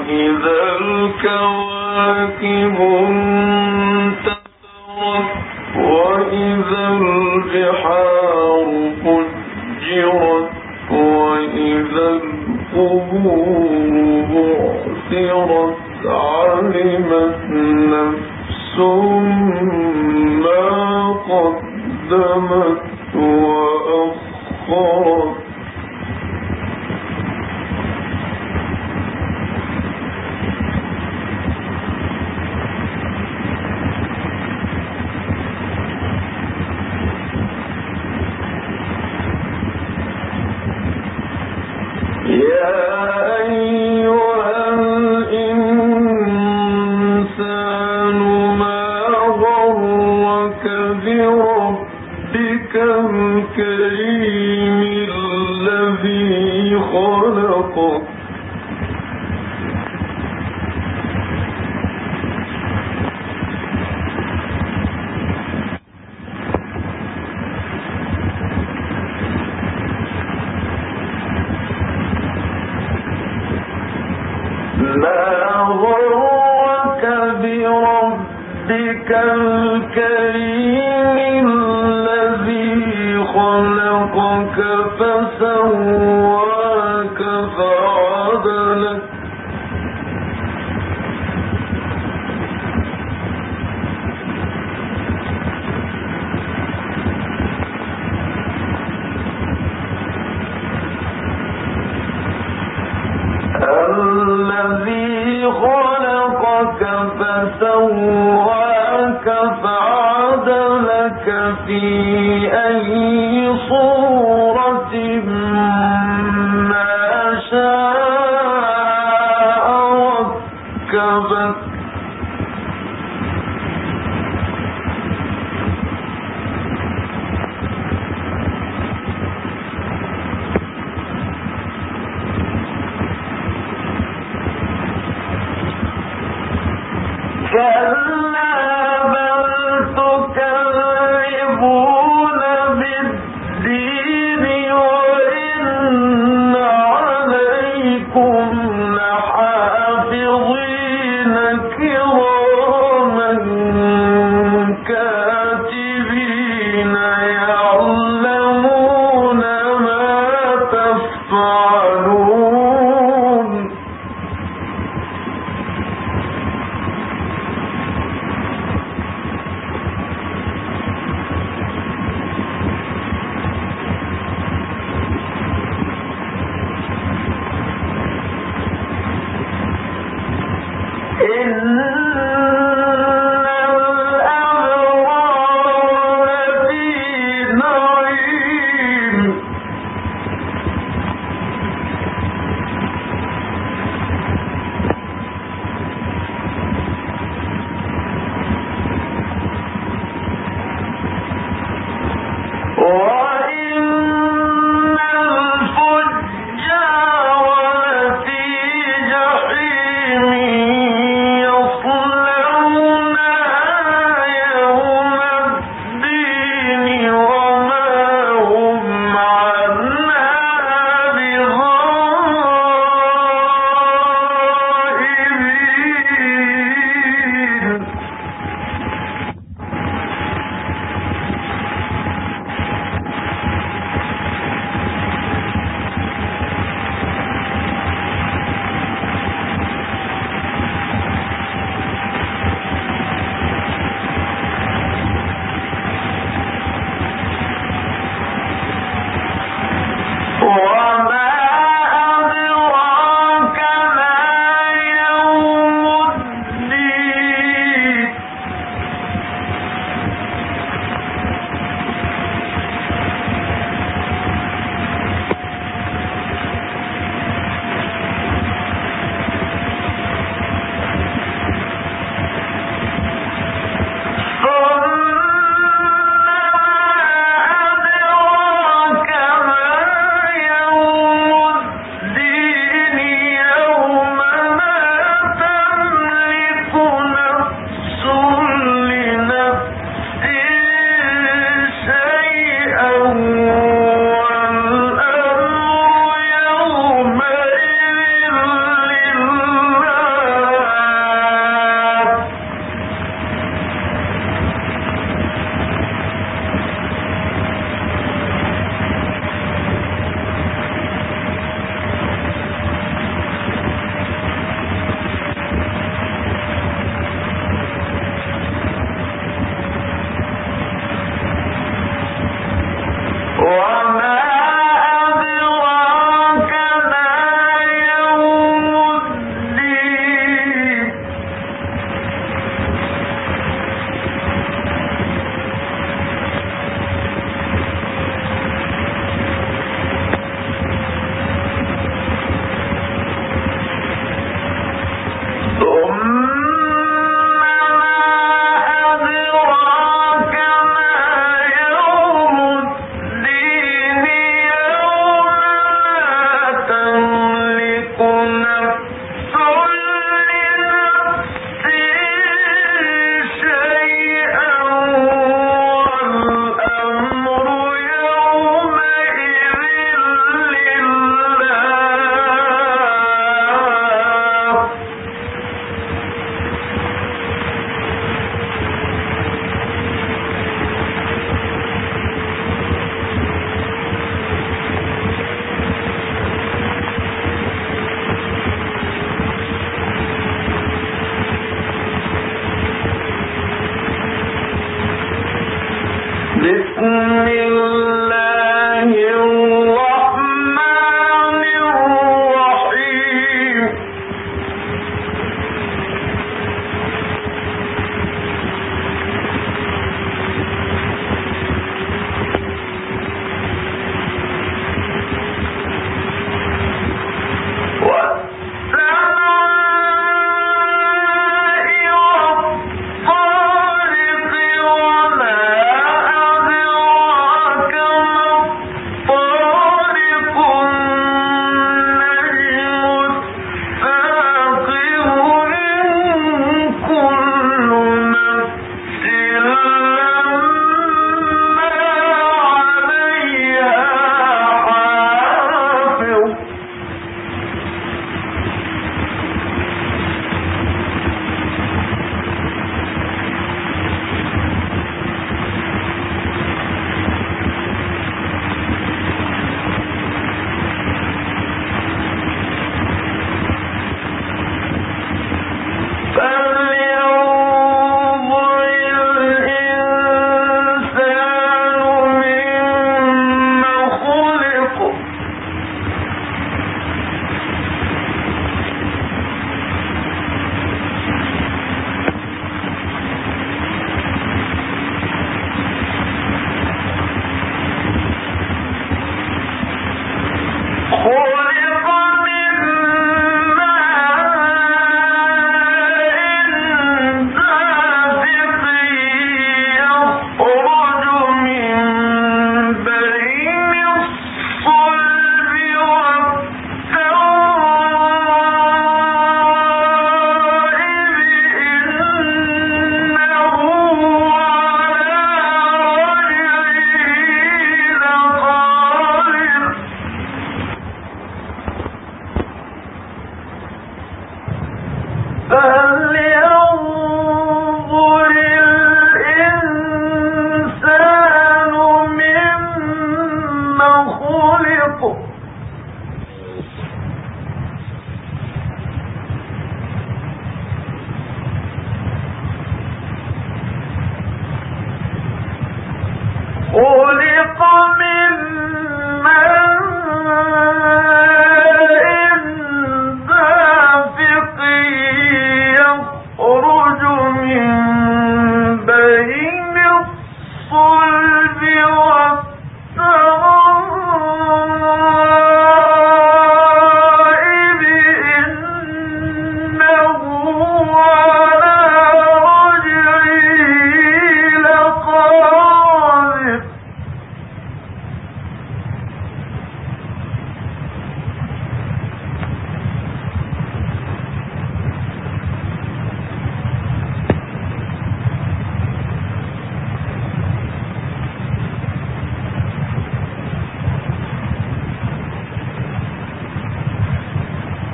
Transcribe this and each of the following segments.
وإذا الكواكب انتثرت وإذا البحار فجرت وإذا القبور بعثرت علمت نفس ما قدمت وأخرت الكريم الذي خلقك ما غرك بربك الكريم خلقك فسواك فعدلك الذي خلقك فسواك فعدلك في أي صورة ما شاء ركبك كلا بل تكذبون بالدين وإن عليكم لحافظين كراما كاتبين يعلمون ما تفعلون إن الأبرار في نعيم وإن الفجار لفي جحيم يصلونها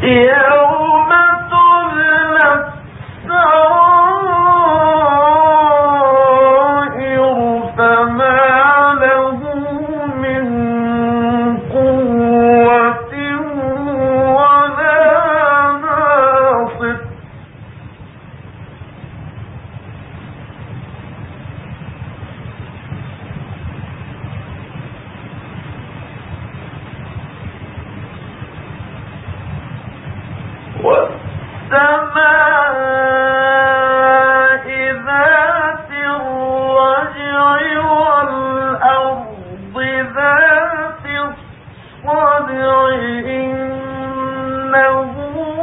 يوم تبلى السرائر فما له من قوة ولا ناصر والسماء ذات الرجع والأرض ذات الصدع إنه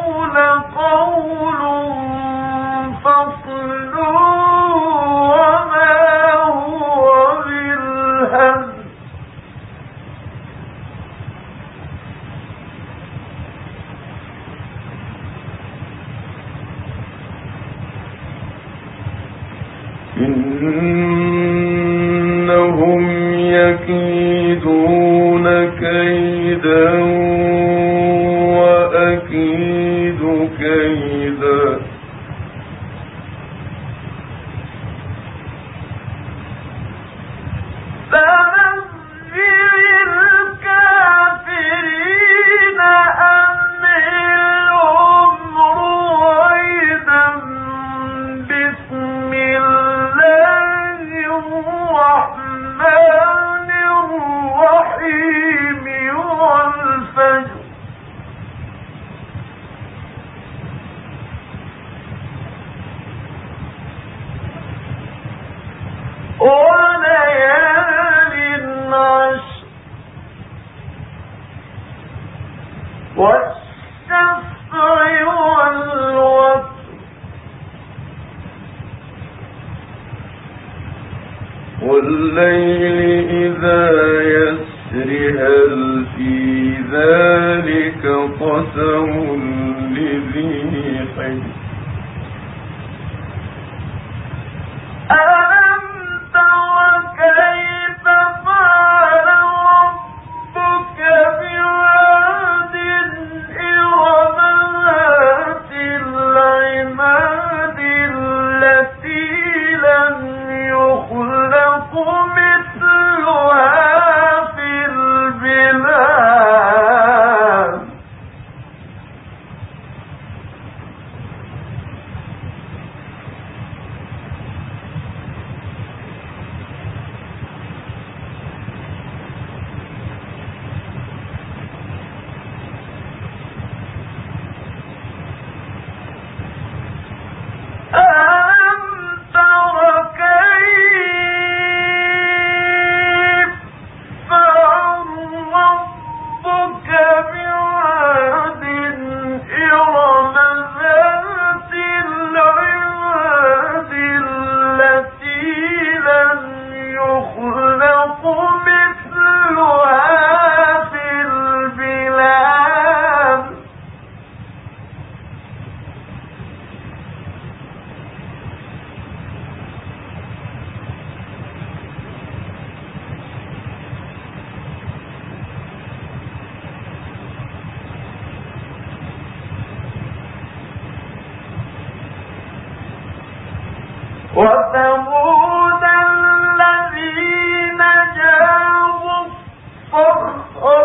لقول فصل وما هو بالهزل إنهم يكيدون كيدا وأكيد كيدا فمهل الكافرين أمهلهم رويدا بسم الله الرحمن الرحيم والفجر وليال عشر والشفع والوتر والليل إذا يسر هل في ذلك قسم لذي حجر ألم تر كيف فعل ربك بعاد إرم ذات العماد التي لم يخلق مثلها في البلاد ألم تر كيف فعل ربك بعاد إرم ذات العماد التي لم يخلق مثلها في البلاد وثمود الذين جابوا الصخر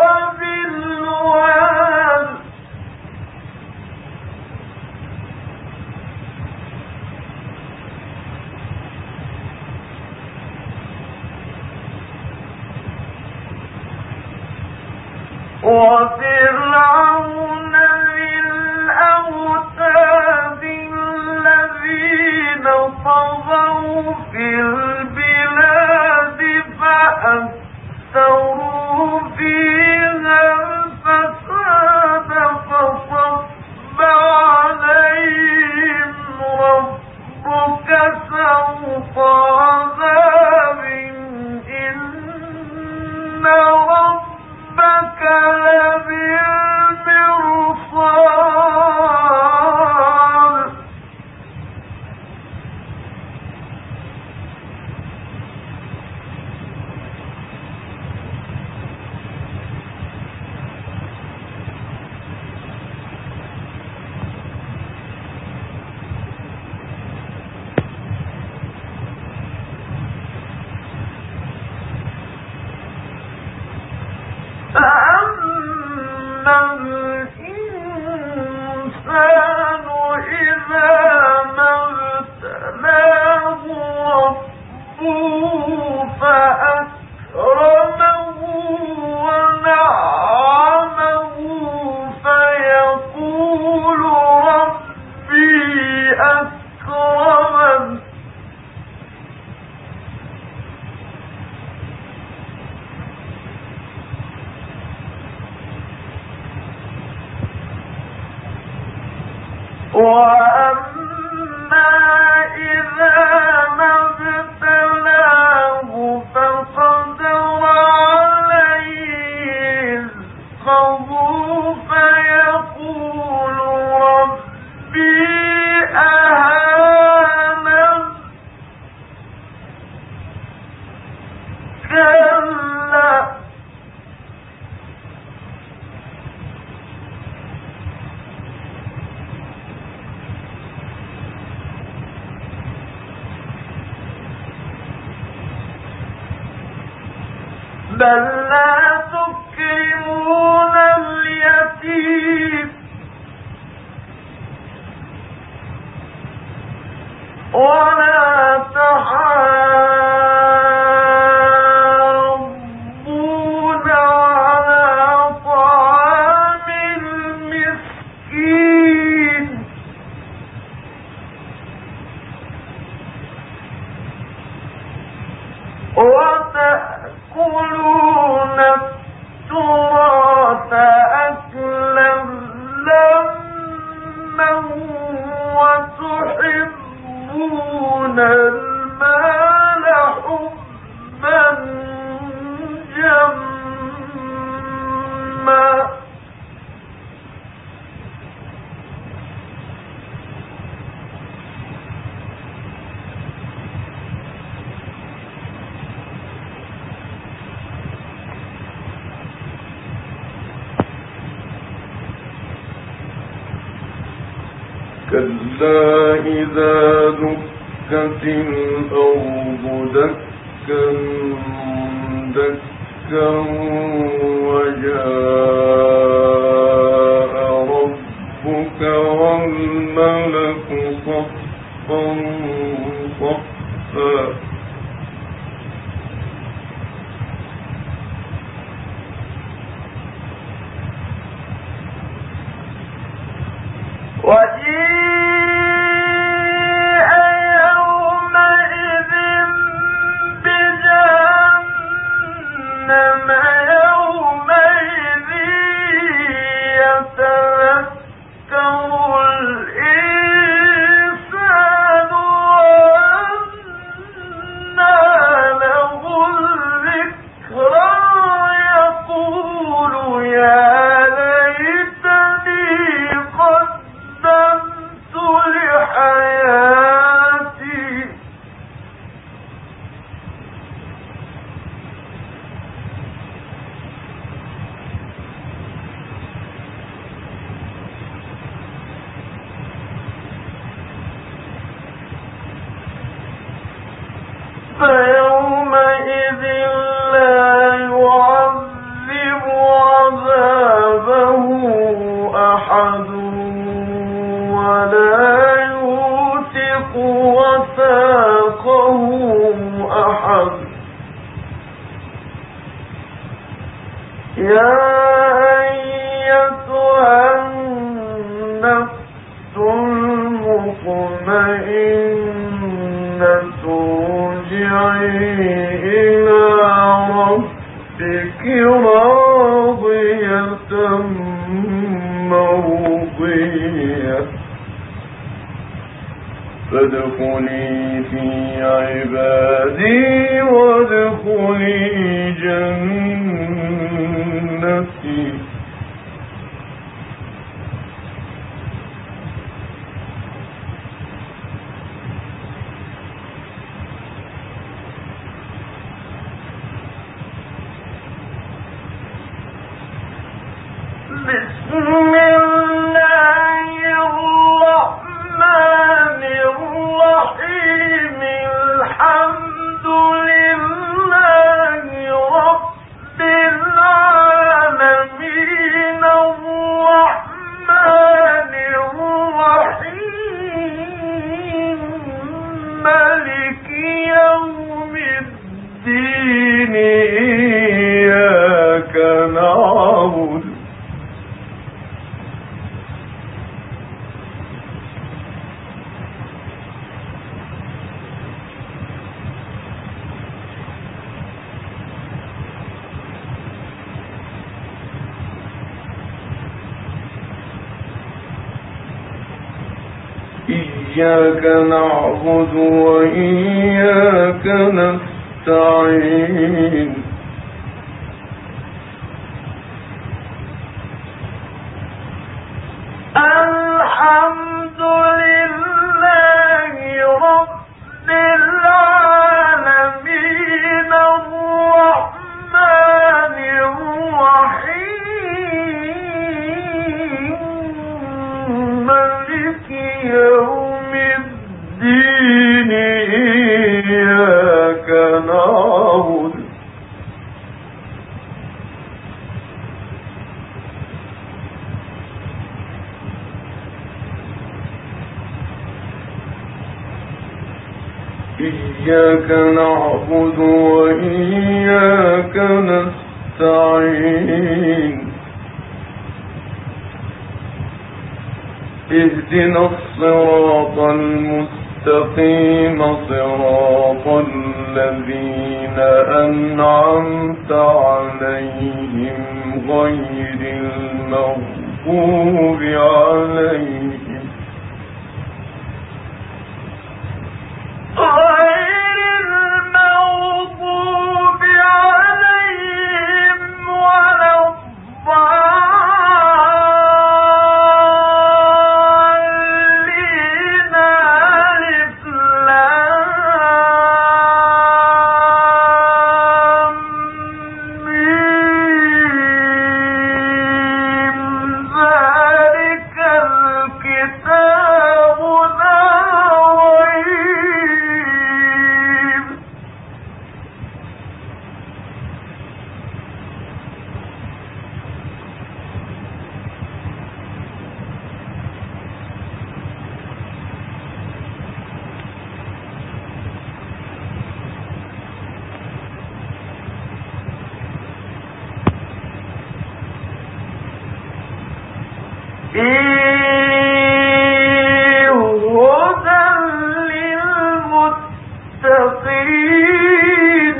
بالواد وفرعون ذي الأوتاد الذين طغوا في البلاد فأكثروا فيها الفساد فصب عليهم ربك سوط عذاب إن ربك لبالمرصاد وأما إذا ما ابتلاه فقدر عليه رزقه فيقول ربي أهانن كلا بل لا تكرمون اليتيم ولا تحاضون على طعام المسكين وتأكلون التراث أكلا لما وتحبون المال حبا جما كلا إذا دكت الأرض دكا دكا وجاء ربك والملك صفا صفا وجيء يومئذ بجهنم يومئذ يتذكر الإنسان وأنى له الذكرى يقول يا ليتني قدمت لحياتي فيومئذ لا يعذب عذابه أحد ولا يوثق وثاقه أحد يا أيتها النفس المطمئنة ارجعي إلى ربك راضية مرضية فادخلي في عبادي وادخلي جنتي بسم الله الرحمن الرحيم الحمد لله رب العالمين الرحمن الرحيم مالك يوم الدين إياك نعبد إياك نعبد وإياك نستعين الحمد لله رب العالمين الرحمن الرحيم مالك يوم الدين إياك نعبد وإياك نستعين اهدنا الصراط المستقيم صراط الذين أنعمت عليهم غير المغضوب عليهم ولا الضالين ألف لام ميم ذلك الكتاب لا ريب هدى للمتقين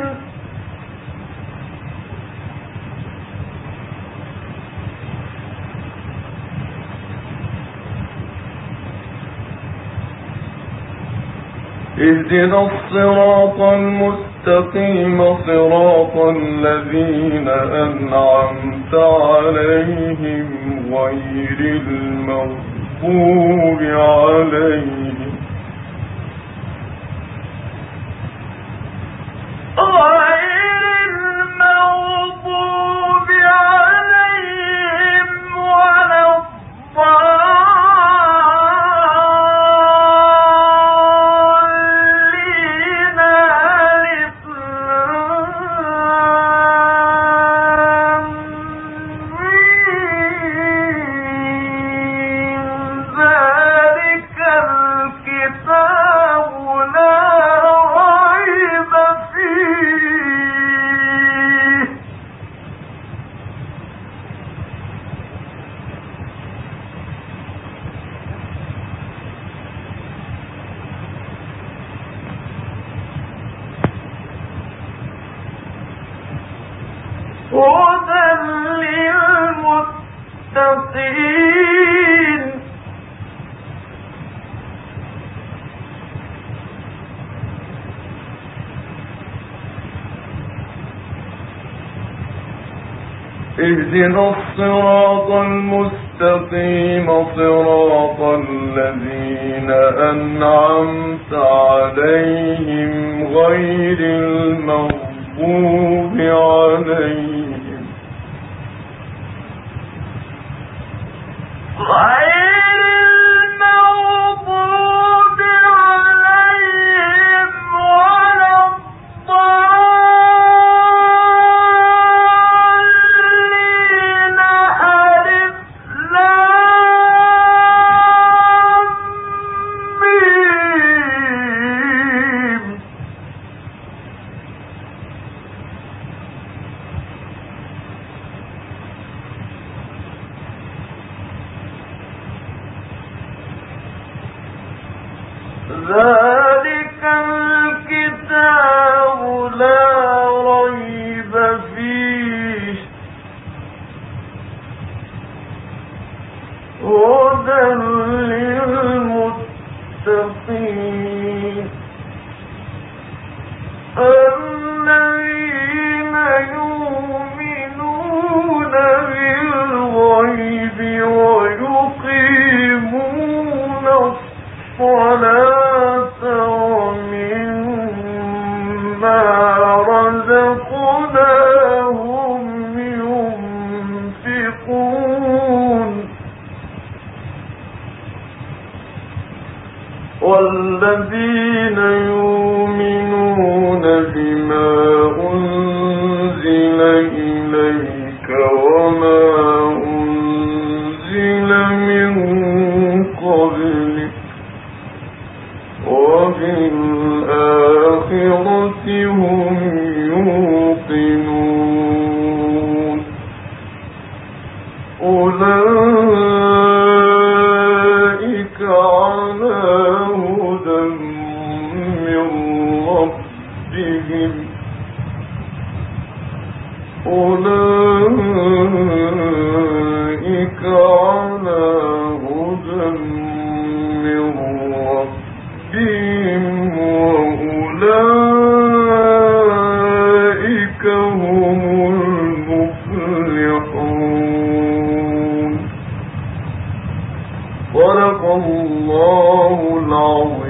اهدنا الصراط المستقيم صراط الذين أنعمت عليهم غير المغضوب عليهم ولا الضالين ألف لام ميم ذلك الكتاب لا ريب فيه هدى للمتقين اهدنا الصراط المستقيم صراط الذين أنعمت عليهم غير المغضوب عليهم ولا الضالين ألف لام ميم ذلك الكتاب لا ريب فيه هدى للمتقين المتقين الذين يؤمنون بالغيب ويقيمون الصلاة ومما رزقناهم ينفقون والذين يؤمنون بما أنزل إليك وما أنزل من قبلك وبالآخرة هم يوقنون أولئك على هدى من ربهم أولئك على هدى من ربهم وأولئك هم المفلحون. صدق الله العظيم.